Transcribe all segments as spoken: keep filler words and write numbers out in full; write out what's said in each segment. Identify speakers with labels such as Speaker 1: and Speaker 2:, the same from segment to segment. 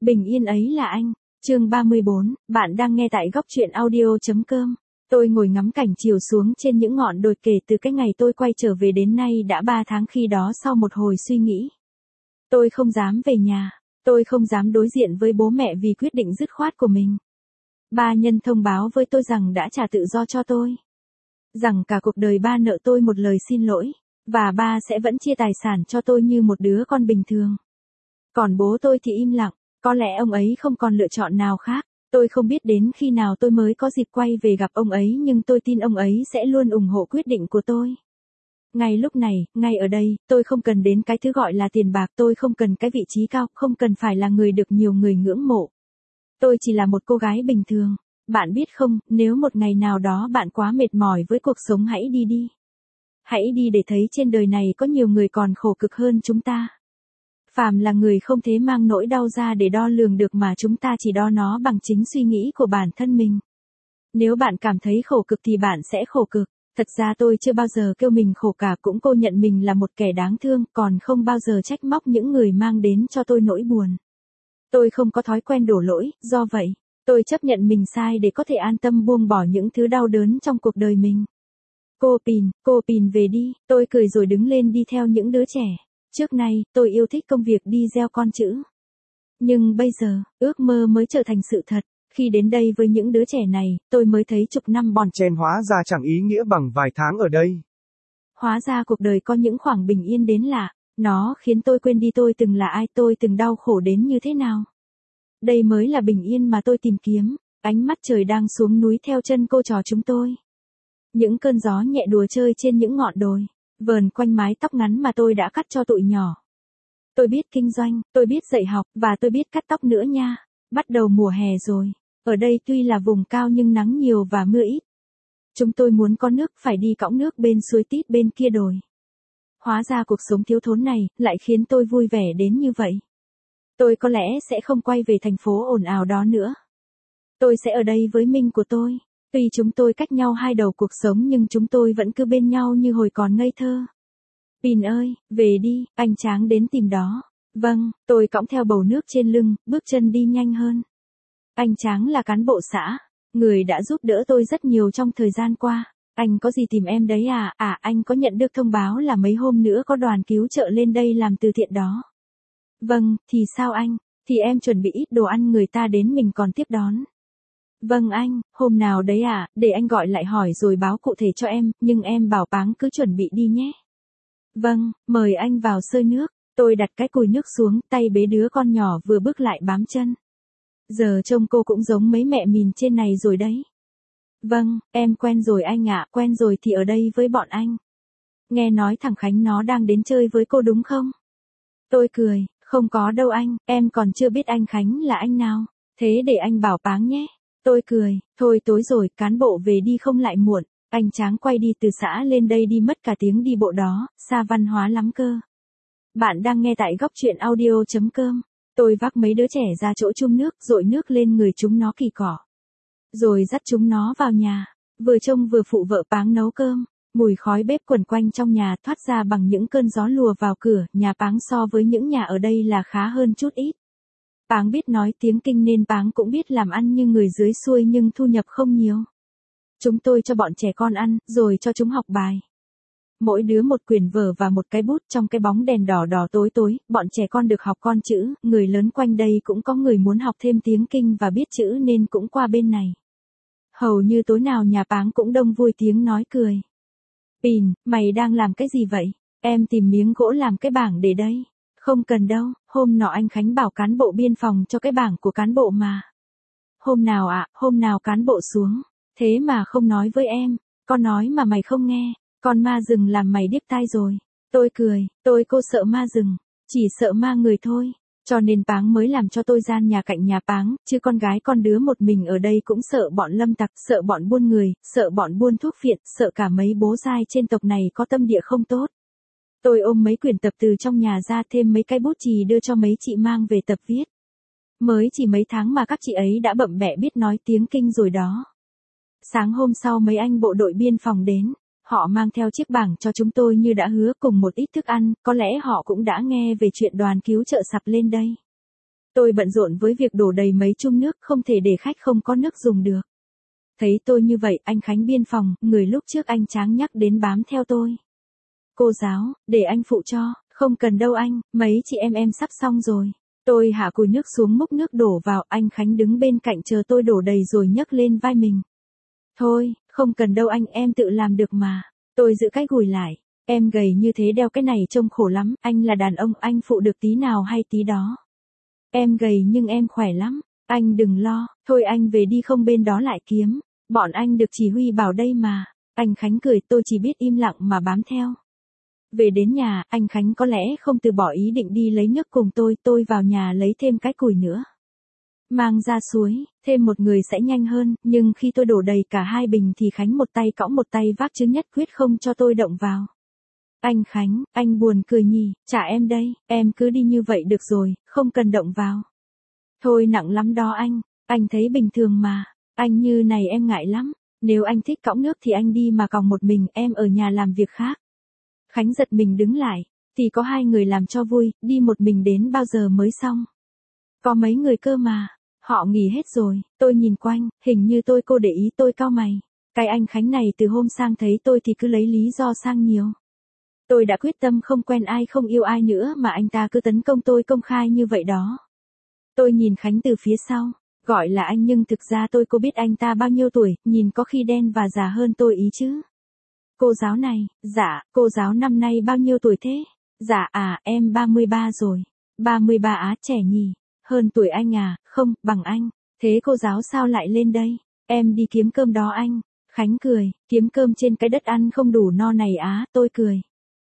Speaker 1: Bình yên ấy là anh. Chương ba mươi bốn, bạn đang nghe tại góc truyện audio.com. Tôi ngồi ngắm cảnh chiều xuống trên những ngọn đồi kể từ cái ngày tôi quay trở về đến nay đã ba tháng khi đó sau một hồi suy nghĩ. Tôi không dám về nhà, tôi không dám đối diện với bố mẹ vì quyết định dứt khoát của mình. Ba nhân thông báo với tôi rằng đã trả tự do cho tôi. Rằng cả cuộc đời ba nợ tôi một lời xin lỗi, và ba sẽ vẫn chia tài sản cho tôi như một đứa con bình thường. Còn bố tôi thì im lặng, có lẽ ông ấy không còn lựa chọn nào khác. Tôi không biết đến khi nào tôi mới có dịp quay về gặp ông ấy nhưng tôi tin ông ấy sẽ luôn ủng hộ quyết định của tôi. Ngay lúc này, ngay ở đây, tôi không cần đến cái thứ gọi là tiền bạc, tôi không cần cái vị trí cao, không cần phải là người được nhiều người ngưỡng mộ. Tôi chỉ là một cô gái bình thường. Bạn biết không, nếu một ngày nào đó bạn quá mệt mỏi với cuộc sống hãy đi đi. Hãy đi để thấy trên đời này có nhiều người còn khổ cực hơn chúng ta. Phàm là người không thế mang nỗi đau ra để đo lường được mà chúng ta chỉ đo nó bằng chính suy nghĩ của bản thân mình. Nếu bạn cảm thấy khổ cực thì bạn sẽ khổ cực. Thật ra tôi chưa bao giờ kêu mình khổ cả, cũng cô nhận mình là một kẻ đáng thương, còn không bao giờ trách móc những người mang đến cho tôi nỗi buồn. Tôi không có thói quen đổ lỗi, do vậy, tôi chấp nhận mình sai để có thể an tâm buông bỏ những thứ đau đớn trong cuộc đời mình. Cô Pìn, cô Pìn về đi, tôi cười rồi đứng lên đi theo những đứa trẻ. Trước nay, tôi yêu thích công việc đi gieo con chữ. Nhưng bây giờ, ước mơ mới trở thành sự thật. Khi đến đây với những đứa trẻ này, tôi mới thấy chục năm bon chen
Speaker 2: hóa ra chẳng ý nghĩa bằng vài tháng ở đây.
Speaker 1: Hóa ra cuộc đời có những khoảng bình yên đến lạ. Nó khiến tôi quên đi tôi từng là ai, tôi từng đau khổ đến như thế nào. Đây mới là bình yên mà tôi tìm kiếm. Ánh mắt trời đang xuống núi theo chân cô trò chúng tôi. Những cơn gió nhẹ đùa chơi trên những ngọn đồi, vờn quanh mái tóc ngắn mà tôi đã cắt cho tụi nhỏ. Tôi biết kinh doanh, tôi biết dạy học, và tôi biết cắt tóc nữa nha. Bắt đầu mùa hè rồi. Ở đây tuy là vùng cao nhưng nắng nhiều và mưa ít. Chúng tôi muốn có nước phải đi cõng nước bên suối tít bên kia đồi. Hóa ra cuộc sống thiếu thốn này lại khiến tôi vui vẻ đến như vậy. Tôi có lẽ sẽ không quay về thành phố ồn ào đó nữa. Tôi sẽ ở đây với Minh của tôi. Tuy chúng tôi cách nhau hai đầu cuộc sống nhưng chúng tôi vẫn cứ bên nhau như hồi còn ngây thơ. Pìn ơi, về đi, anh Tráng đến tìm đó. Vâng, tôi cõng theo bầu nước trên lưng, bước chân đi nhanh hơn. Anh Tráng là cán bộ xã, người đã giúp đỡ tôi rất nhiều trong thời gian qua. Anh có gì tìm em đấy à? À, anh có nhận được thông báo là mấy hôm nữa có đoàn cứu trợ lên đây làm từ thiện đó. Vâng, thì sao anh? Thì em chuẩn bị ít đồ ăn người ta đến mình còn tiếp đón. Vâng anh, hôm nào đấy à, để anh gọi lại hỏi rồi báo cụ thể cho em, nhưng em bảo Páng cứ chuẩn bị đi nhé. Vâng, mời anh vào xơi nước. Tôi đặt cái cùi nước xuống, tay bế đứa con nhỏ vừa bước lại bám chân. Giờ trông cô cũng giống mấy mẹ mìn trên này rồi đấy. Vâng, em quen rồi anh ạ, quen rồi thì ở đây với bọn anh. Nghe nói thằng Khánh nó đang đến chơi với cô đúng không? Tôi cười, không có đâu anh, em còn chưa biết anh Khánh là anh nào. Thế để anh bảo Páng nhé. Tôi cười, thôi tối rồi, cán bộ về đi không lại muộn. Anh Tráng quay đi từ xã lên đây đi mất cả tiếng đi bộ đó, xa văn hóa lắm cơ. Bạn đang nghe tại góc truyện audio.com. Tôi vác mấy đứa trẻ ra chỗ chum nước, dội nước lên người chúng nó kỳ cỏ. Rồi dắt chúng nó vào nhà, vừa trông vừa phụ vợ Páng nấu cơm. Mùi khói bếp quẩn quanh trong nhà thoát ra bằng những cơn gió lùa vào cửa, nhà Páng so với những nhà ở đây là khá hơn chút ít. Páng biết nói tiếng Kinh nên Páng cũng biết làm ăn như người dưới xuôi nhưng thu nhập không nhiều. Chúng tôi cho bọn trẻ con ăn, rồi cho chúng học bài. Mỗi đứa một quyển vở và một cái bút. Trong cái bóng đèn đỏ đỏ tối tối, bọn trẻ con được học con chữ, người lớn quanh đây cũng có người muốn học thêm tiếng Kinh và biết chữ nên cũng qua bên này. Hầu như tối nào nhà Páng cũng đông vui tiếng nói cười. Pìn, mày đang làm cái gì vậy? Em tìm miếng gỗ làm cái bảng để đây. Không cần đâu, hôm nọ anh Khánh bảo cán bộ biên phòng cho cái bảng của cán bộ mà. Hôm nào ạ, à, hôm nào cán bộ xuống. Thế mà không nói với em, con nói mà mày không nghe, con ma rừng làm mày điếc tai rồi. Tôi cười, tôi cô sợ ma rừng, chỉ sợ ma người thôi, cho nên Páng mới làm cho tôi gian nhà cạnh nhà Páng, chứ con gái con đứa một mình ở đây cũng sợ bọn lâm tặc, sợ bọn buôn người, sợ bọn buôn thuốc phiện, sợ cả mấy bố giai trên tộc này có tâm địa không tốt. Tôi ôm mấy quyển tập từ trong nhà ra thêm mấy cái bút chì đưa cho mấy chị mang về tập viết. Mới chỉ mấy tháng mà các chị ấy đã bậm bẹ biết nói tiếng Kinh rồi đó. Sáng hôm sau mấy anh bộ đội biên phòng đến, họ mang theo chiếc bảng cho chúng tôi như đã hứa cùng một ít thức ăn, có lẽ họ cũng đã nghe về chuyện đoàn cứu trợ sắp lên đây. Tôi bận rộn với việc đổ đầy mấy chung nước, không thể để khách không có nước dùng được. Thấy tôi như vậy, anh Khánh biên phòng, người lúc trước anh Tráng nhắc đến bám theo tôi. Cô giáo, để anh phụ cho, không cần đâu anh, mấy chị em em sắp xong rồi. Tôi hạ cùi nước xuống múc nước đổ vào, anh Khánh đứng bên cạnh chờ tôi đổ đầy rồi nhấc lên vai mình. Thôi, không cần đâu anh, em tự làm được mà. Tôi giữ cái gùi lại, em gầy như thế đeo cái này trông khổ lắm, anh là đàn ông, anh phụ được tí nào hay tí đó. Em gầy nhưng em khỏe lắm, anh đừng lo, thôi anh về đi không bên đó lại kiếm, bọn anh được chỉ huy bảo đây mà. Anh Khánh cười, tôi chỉ biết im lặng mà bám theo. Về đến nhà, anh Khánh có lẽ không từ bỏ ý định đi lấy nước cùng tôi, tôi vào nhà lấy thêm cái củi nữa. Mang ra suối, thêm một người sẽ nhanh hơn, nhưng khi tôi đổ đầy cả hai bình thì Khánh một tay cõng một tay vác chứ nhất quyết không cho tôi động vào. Anh Khánh, anh buồn cười nhỉ, trả em đây, em cứ đi như vậy được rồi, không cần động vào. Thôi nặng lắm đó anh, anh thấy bình thường mà, anh như này em ngại lắm, nếu anh thích cõng nước thì anh đi mà còng một mình, em ở nhà làm việc khác. Khánh giật mình đứng lại, thì có hai người làm cho vui, đi một mình đến bao giờ mới xong. Có mấy người cơ mà, họ nghỉ hết rồi, tôi nhìn quanh, hình như tôi cô để ý, tôi cau mày. Cái anh Khánh này từ hôm sang thấy tôi thì cứ lấy lý do sang nhiều. Tôi đã quyết tâm không quen ai, không yêu ai nữa mà anh ta cứ tấn công tôi công khai như vậy đó. Tôi nhìn Khánh từ phía sau, gọi là anh nhưng thực ra tôi có biết anh ta bao nhiêu tuổi, nhìn có khi đen và già hơn tôi ý chứ. Cô giáo này, dạ, cô giáo năm nay bao nhiêu tuổi thế? Dạ à, em ba mươi ba rồi. ba mươi ba á, trẻ nhỉ? Hơn tuổi anh à, không, bằng anh. Thế cô giáo sao lại lên đây? Em đi kiếm cơm đó anh. Khánh cười, kiếm cơm trên cái đất ăn không đủ no này á, tôi cười.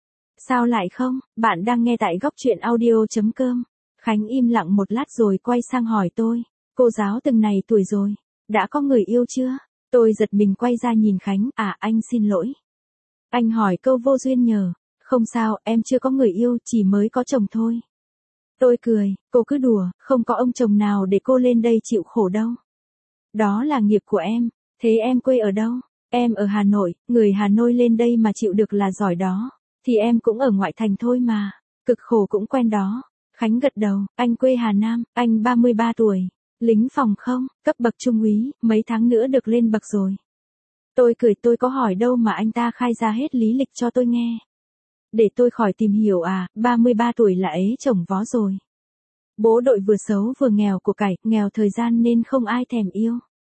Speaker 1: Sao lại không, bạn đang nghe tại góc truyện audio.com. Khánh im lặng một lát rồi quay sang hỏi tôi. Cô giáo từng này tuổi rồi, đã có người yêu chưa? Tôi giật mình quay ra nhìn Khánh, à anh xin lỗi. Anh hỏi câu vô duyên nhờ, không sao, em chưa có người yêu, chỉ mới có chồng thôi. Tôi cười, cô cứ đùa, không có ông chồng nào để cô lên đây chịu khổ đâu. Đó là nghiệp của em, thế em quê ở đâu? Em ở Hà Nội, người Hà Nội lên đây mà chịu được là giỏi đó. Thì em cũng ở ngoại thành thôi mà, cực khổ cũng quen đó. Khánh gật đầu, anh quê Hà Nam, anh ba mươi ba tuổi, lính phòng không, cấp bậc trung úy, mấy tháng nữa được lên bậc rồi. Tôi cười, tôi có hỏi đâu mà anh ta khai ra hết lý lịch cho tôi nghe. Để tôi khỏi tìm hiểu à, ba mươi ba tuổi là ấy chồng vó rồi. Bố đội vừa xấu vừa nghèo của cải, nghèo thời gian nên không ai thèm yêu.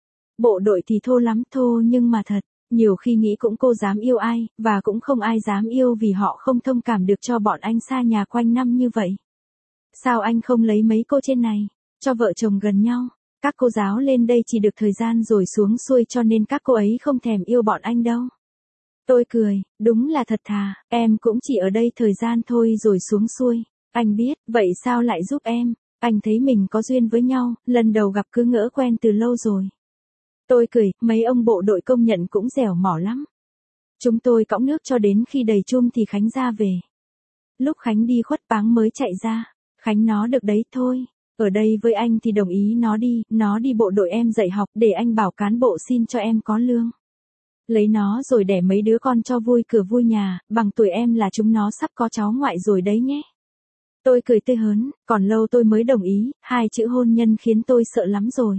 Speaker 1: Bộ đội thì thô lắm, thô nhưng mà thật, nhiều khi nghĩ cũng cô dám yêu ai, và cũng không ai dám yêu vì họ không thông cảm được cho bọn anh xa nhà quanh năm như vậy. Sao anh không lấy mấy cô trên này, cho vợ chồng gần nhau? Các cô giáo lên đây chỉ được thời gian rồi xuống xuôi cho nên các cô ấy không thèm yêu bọn anh đâu. Tôi cười, đúng là thật thà, em cũng chỉ ở đây thời gian thôi rồi xuống xuôi. Anh biết, vậy sao lại giúp em? Anh thấy mình có duyên với nhau, lần đầu gặp cứ ngỡ quen từ lâu rồi. Tôi cười, mấy ông bộ đội công nhận cũng dẻo mỏ lắm. Chúng tôi cõng nước cho đến khi đầy chum thì Khánh ra về. Lúc Khánh đi khuất báng mới chạy ra. Khánh nó được đấy thôi. Ở đây với anh thì đồng ý nó đi, nó đi bộ đội em dạy học để anh bảo cán bộ xin cho em có lương. Lấy nó rồi đẻ mấy đứa con cho vui cửa vui nhà, bằng tuổi em là chúng nó sắp có cháu ngoại rồi đấy nhé. Tôi cười tươi hớn, còn lâu tôi mới đồng ý, hai chữ hôn nhân khiến tôi sợ lắm rồi.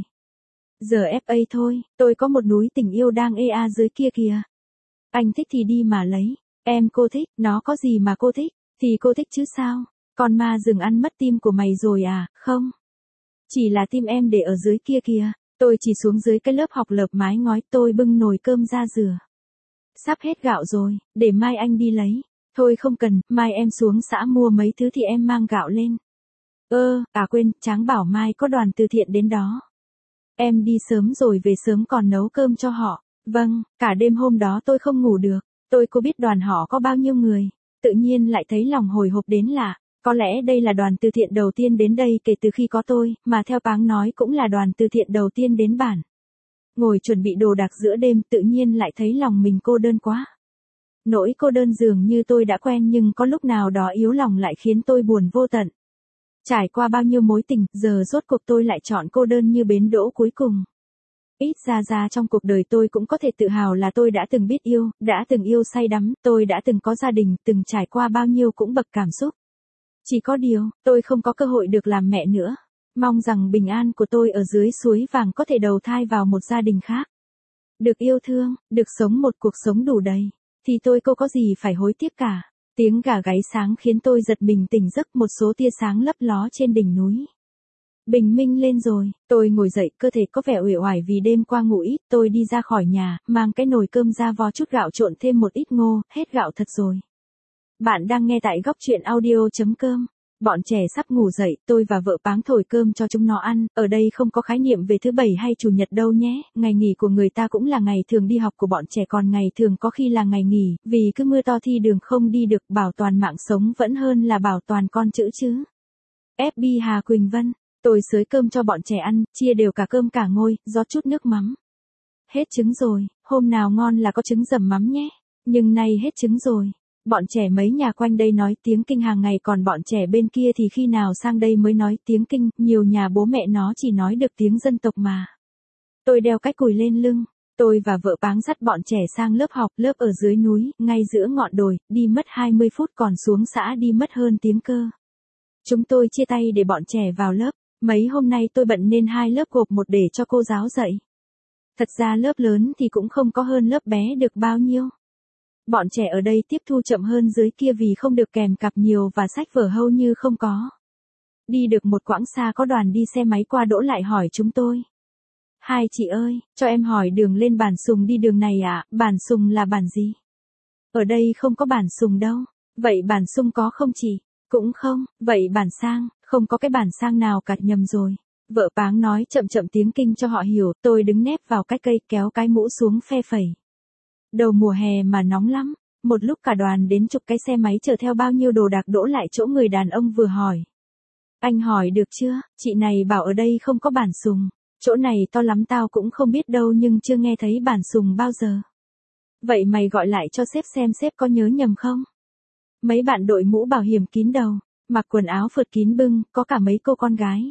Speaker 1: Giờ ép a thôi, tôi có một núi tình yêu đang ê a dưới kia kìa. Anh thích thì đi mà lấy, em cô thích, nó có gì mà cô thích, thì cô thích chứ sao. Con ma rừng ăn mất tim của mày rồi à, không? Chỉ là tim em để ở dưới kia kìa. Tôi chỉ xuống dưới cái lớp học lợp mái ngói, tôi bưng nồi cơm ra rửa. Sắp hết gạo rồi, để mai anh đi lấy. Thôi không cần, mai em xuống xã mua mấy thứ thì em mang gạo lên. Ơ, à quên, Tráng bảo mai có đoàn từ thiện đến đó. Em đi sớm rồi về sớm còn nấu cơm cho họ. Vâng, cả đêm hôm đó tôi không ngủ được. Tôi có biết đoàn họ có bao nhiêu người. Tự nhiên lại thấy lòng hồi hộp đến lạ. Có lẽ đây là đoàn từ thiện đầu tiên đến đây kể từ khi có tôi, mà theo Páng nói cũng là đoàn từ thiện đầu tiên đến bản. Ngồi chuẩn bị đồ đạc giữa đêm tự nhiên lại thấy lòng mình cô đơn quá. Nỗi cô đơn dường như tôi đã quen nhưng có lúc nào đó yếu lòng lại khiến tôi buồn vô tận. Trải qua bao nhiêu mối tình, giờ rốt cuộc tôi lại chọn cô đơn như bến đỗ cuối cùng. Ít ra ra trong cuộc đời tôi cũng có thể tự hào là tôi đã từng biết yêu, đã từng yêu say đắm, tôi đã từng có gia đình, từng trải qua bao nhiêu cũng bậc cảm xúc. Chỉ có điều, tôi không có cơ hội được làm mẹ nữa. Mong rằng bình an của tôi ở dưới suối vàng có thể đầu thai vào một gia đình khác. Được yêu thương, được sống một cuộc sống đủ đầy, thì tôi cô có gì phải hối tiếc cả. Tiếng gà gáy sáng khiến tôi giật mình tỉnh giấc, một số tia sáng lấp ló trên đỉnh núi. Bình minh lên rồi, tôi ngồi dậy, cơ thể có vẻ uể oải vì đêm qua ngủ ít, tôi đi ra khỏi nhà, mang cái nồi cơm ra vo chút gạo trộn thêm một ít ngô, hết gạo thật rồi. Bạn đang nghe tại góc truyện audio chấm com. Bọn trẻ sắp ngủ dậy, tôi và vợ Páng thổi cơm cho chúng nó ăn, ở đây không có khái niệm về thứ bảy hay chủ nhật đâu nhé, ngày nghỉ của người ta cũng là ngày thường đi học của bọn trẻ, còn ngày thường có khi là ngày nghỉ, vì cứ mưa to thi đường không đi được, bảo toàn mạng sống vẫn hơn là bảo toàn con chữ chứ. ép bê Hà Quỳnh Vân, tôi xới cơm cho bọn trẻ ăn, chia đều cả cơm cả ngôi, rót chút nước mắm. Hết trứng rồi, hôm nào ngon là có trứng dầm mắm nhé, nhưng nay hết trứng rồi. Bọn trẻ mấy nhà quanh đây nói tiếng Kinh hàng ngày, còn bọn trẻ bên kia thì khi nào sang đây mới nói tiếng Kinh, nhiều nhà bố mẹ nó chỉ nói được tiếng dân tộc mà. Tôi đeo cái cùi lên lưng, tôi và vợ Páng dắt bọn trẻ sang lớp học, lớp ở dưới núi, ngay giữa ngọn đồi, đi mất hai mươi phút, còn xuống xã đi mất hơn tiếng cơ. Chúng tôi chia tay để bọn trẻ vào lớp, mấy hôm nay tôi bận nên hai lớp gộp một để cho cô giáo dạy. Thật ra lớp lớn thì cũng không có hơn lớp bé được bao nhiêu. Bọn trẻ ở đây tiếp thu chậm hơn dưới kia vì không được kèm cặp nhiều và sách vở hầu như không có. Đi được một quãng xa có đoàn đi xe máy qua đỗ lại hỏi chúng tôi. Hai chị ơi, cho em hỏi đường lên Bản Sùng đi đường này ạ, à? Bản Sùng là bản gì? Ở đây không có Bản Sùng đâu. Vậy Bản Sung có không chị? Cũng không. Vậy Bản Sang, không có cái Bản Sang nào cả, nhầm rồi. Vợ Páng nói chậm chậm tiếng Kinh cho họ hiểu, tôi đứng nép vào cái cây kéo cái mũ xuống phe phẩy. Đầu mùa hè mà nóng lắm, một lúc cả đoàn đến chục cái xe máy chở theo bao nhiêu đồ đạc đỗ lại chỗ người đàn ông vừa hỏi. Anh hỏi được chưa, chị này bảo ở đây không có Bản Sùng, chỗ này to lắm tao cũng không biết đâu nhưng chưa nghe thấy Bản Sùng bao giờ. Vậy mày gọi lại cho sếp xem sếp có nhớ nhầm không? Mấy bạn đội mũ bảo hiểm kín đầu, mặc quần áo phượt kín bưng, có cả mấy cô con gái.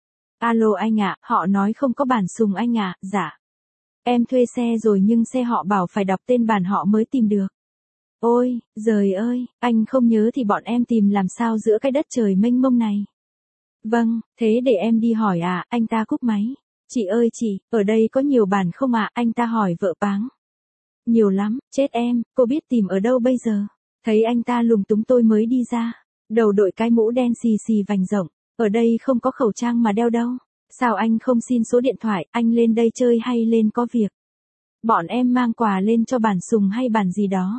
Speaker 1: Alo anh ạ, họ nói không có Bản Sùng anh ạ, dạ. Em thuê xe rồi nhưng xe họ bảo phải đọc tên bản họ mới tìm được. Ôi, giời ơi, anh không nhớ thì bọn em tìm làm sao giữa cái đất trời mênh mông này. Vâng, thế để em đi hỏi à, anh ta cúp máy. Chị ơi chị, ở đây có nhiều bản không ạ, anh ta hỏi vợ Páng. Nhiều lắm, chết em, cô biết tìm ở đâu bây giờ. Thấy anh ta lùng túng tôi mới đi ra. Đầu đội cái mũ đen xì xì vành rộng, ở đây không có khẩu trang mà đeo đâu. Sao anh không xin số điện thoại, anh lên đây chơi hay lên có việc? Bọn em mang quà lên cho Bản Sùng hay bản gì đó.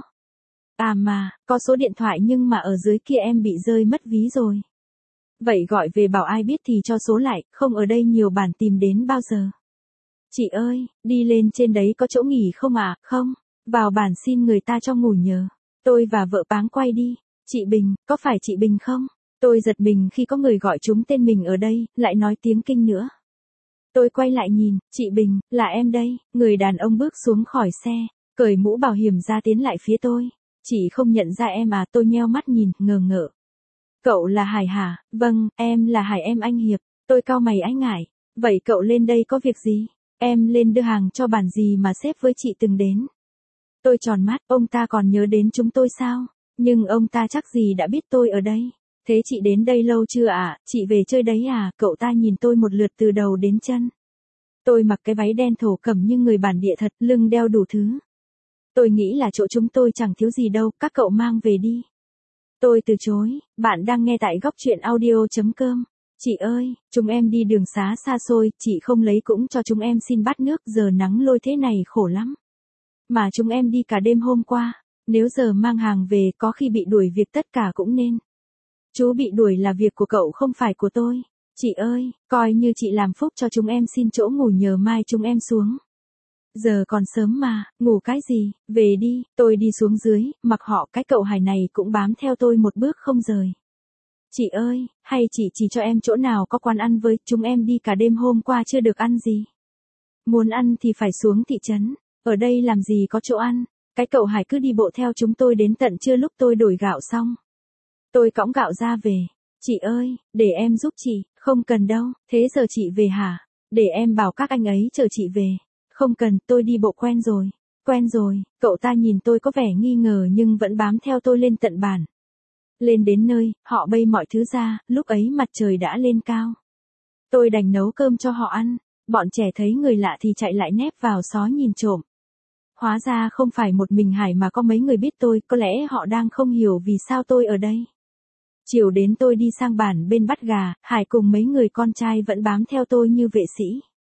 Speaker 1: À mà, có số điện thoại nhưng mà ở dưới kia em bị rơi mất ví rồi. Vậy gọi về bảo ai biết thì cho số lại, không ở đây nhiều bản tìm đến bao giờ. Chị ơi, đi lên trên đấy có chỗ nghỉ không ạ? À? Không, vào bản xin người ta cho ngủ nhờ. Tôi và vợ Páng quay đi. Chị Bình, có phải chị Bình không? Tôi giật mình khi có người gọi trúng tên mình ở đây, lại nói tiếng Kinh nữa. Tôi quay lại nhìn, chị Bình, là em đây. Người đàn ông bước xuống khỏi xe, cởi mũ bảo hiểm ra tiến lại phía tôi. Chị không nhận ra em à, tôi nheo mắt nhìn, ngờ ngợ. Cậu là Hải hả? Vâng, em là Hải em anh Hiệp. Tôi cau mày ái ngại. Vậy cậu lên đây có việc gì? Em lên đưa hàng cho bản gì mà sếp với chị từng đến. Tôi tròn mắt, ông ta còn nhớ đến chúng tôi sao? Nhưng ông ta chắc gì đã biết tôi ở đây. Thế chị đến đây lâu chưa ạ? À? Chị về chơi đấy à? Cậu ta nhìn tôi một lượt từ đầu đến chân. Tôi mặc cái váy đen thổ cẩm như người bản địa thật, lưng đeo đủ thứ. Tôi nghĩ là chỗ chúng tôi chẳng thiếu gì đâu, các cậu mang về đi. Tôi từ chối, bạn đang nghe tại góc truyện audio chấm com. Chị ơi, chúng em đi đường xá xa xôi, chị không lấy cũng cho chúng em xin bát nước, giờ nắng lôi thế này khổ lắm. Mà chúng em đi cả đêm hôm qua, nếu giờ mang hàng về có khi bị đuổi việc tất cả cũng nên. Chú bị đuổi là việc của cậu không phải của tôi. Chị ơi, coi như chị làm phúc cho chúng em xin chỗ ngủ nhờ mai chúng em xuống. Giờ còn sớm mà, ngủ cái gì, về đi, tôi đi xuống dưới, mặc họ cái cậu Hải này cũng bám theo tôi một bước không rời. Chị ơi, hay chị chỉ cho em chỗ nào có quán ăn với, chúng em đi cả đêm hôm qua chưa được ăn gì. Muốn ăn thì phải xuống thị trấn, ở đây làm gì có chỗ ăn, cái cậu Hải cứ đi bộ theo chúng tôi đến tận trưa lúc tôi đổi gạo xong. Tôi cõng gạo ra về, chị ơi, để em giúp chị, không cần đâu, thế giờ chị về hả, để em bảo các anh ấy chờ chị về. Không cần, tôi đi bộ quen rồi. Quen rồi, cậu ta nhìn tôi có vẻ nghi ngờ nhưng vẫn bám theo tôi lên tận bản. Lên đến nơi, họ bày mọi thứ ra, lúc ấy mặt trời đã lên cao. Tôi đành nấu cơm cho họ ăn, bọn trẻ thấy người lạ thì chạy lại nép vào xó nhìn trộm. Hóa ra không phải một mình Hải mà có mấy người biết tôi, có lẽ họ đang không hiểu vì sao tôi ở đây. Chiều đến tôi đi sang bản bên bắt gà, Hải cùng mấy người con trai vẫn bám theo tôi như vệ sĩ.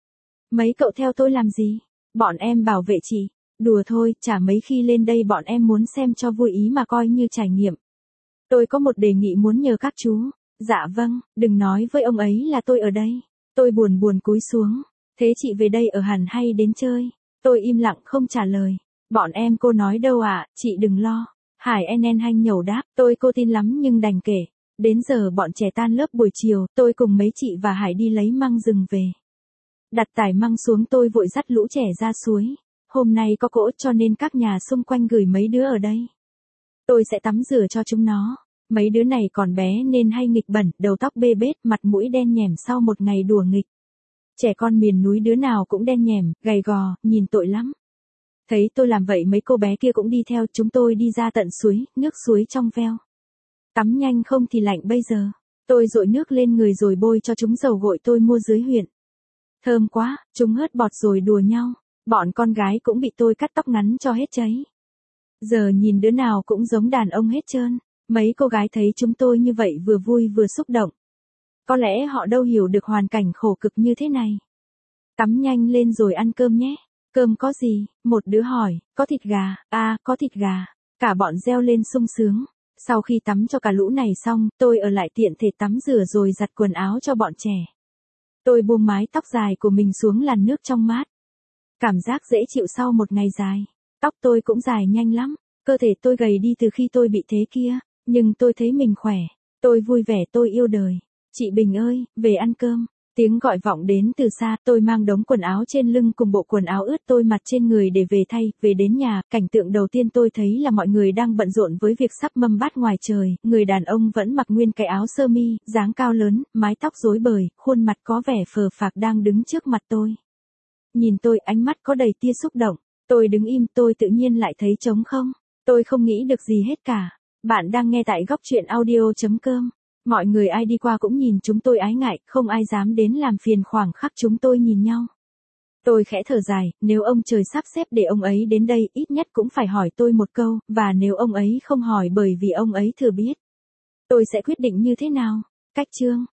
Speaker 1: Mấy cậu theo tôi làm gì? Bọn em bảo vệ chị. Đùa thôi, chả mấy khi lên đây bọn em muốn xem cho vui ý mà coi như trải nghiệm. Tôi có một đề nghị muốn nhờ các chú. Dạ vâng, đừng nói với ông ấy là tôi ở đây. Tôi buồn buồn cúi xuống. Thế chị về đây ở hẳn hay đến chơi? Tôi im lặng không trả lời. Bọn em cô nói đâu ạ, à, chị đừng lo. Hải en en hanh nhầu đáp, tôi cô tin lắm nhưng đành kể. Đến giờ bọn trẻ tan lớp buổi chiều, tôi cùng mấy chị và Hải đi lấy măng rừng về. Đặt tải măng xuống tôi vội dắt lũ trẻ ra suối. Hôm nay có cỗ cho nên các nhà xung quanh gửi mấy đứa ở đây. Tôi sẽ tắm rửa cho chúng nó. Mấy đứa này còn bé nên hay nghịch bẩn, đầu tóc bê bết, mặt mũi đen nhẻm sau một ngày đùa nghịch. Trẻ con miền núi đứa nào cũng đen nhẻm, gầy gò, nhìn tội lắm. Thấy tôi làm vậy mấy cô bé kia cũng đi theo, chúng tôi đi ra tận suối, nước suối trong veo. Tắm nhanh không thì lạnh bây giờ. Tôi dội nước lên người rồi bôi cho chúng dầu gội tôi mua dưới huyện. Thơm quá, chúng hớt bọt rồi đùa nhau. Bọn con gái cũng bị tôi cắt tóc ngắn cho hết cháy. Giờ nhìn đứa nào cũng giống đàn ông hết trơn. Mấy cô gái thấy chúng tôi như vậy vừa vui vừa xúc động. Có lẽ họ đâu hiểu được hoàn cảnh khổ cực như thế này. Tắm nhanh lên rồi ăn cơm nhé. Cơm có gì? Một đứa hỏi, có thịt gà, à, có thịt gà. Cả bọn reo lên sung sướng. Sau khi tắm cho cả lũ này xong, tôi ở lại tiện thể tắm rửa rồi giặt quần áo cho bọn trẻ. Tôi buông mái tóc dài của mình xuống làn nước trong mát. Cảm giác dễ chịu sau một ngày dài. Tóc tôi cũng dài nhanh lắm. Cơ thể tôi gầy đi từ khi tôi bị thế kia. Nhưng tôi thấy mình khỏe. Tôi vui vẻ, tôi yêu đời. Chị Bình ơi, về ăn cơm. Tiếng gọi vọng đến từ xa, tôi mang đống quần áo trên lưng cùng bộ quần áo ướt tôi mặc trên người để về thay. Về đến nhà, cảnh tượng đầu tiên tôi thấy là mọi người đang bận rộn với việc sắp mâm bát ngoài trời. Người đàn ông vẫn mặc nguyên cái áo sơ mi, dáng cao lớn, mái tóc rối bời, khuôn mặt có vẻ phờ phạc đang đứng trước mặt tôi. Nhìn tôi, ánh mắt có đầy tia xúc động. Tôi đứng im, tôi tự nhiên lại thấy trống không. Tôi không nghĩ được gì hết cả. Bạn đang nghe tại góc truyện audio chấm com. Mọi người ai đi qua cũng nhìn chúng tôi ái ngại, không ai dám đến làm phiền khoảng khắc chúng tôi nhìn nhau. Tôi khẽ thở dài, nếu ông trời sắp xếp để ông ấy đến đây, ít nhất cũng phải hỏi tôi một câu, và nếu ông ấy không hỏi bởi vì ông ấy thừa biết, tôi sẽ quyết định như thế nào? Cách chương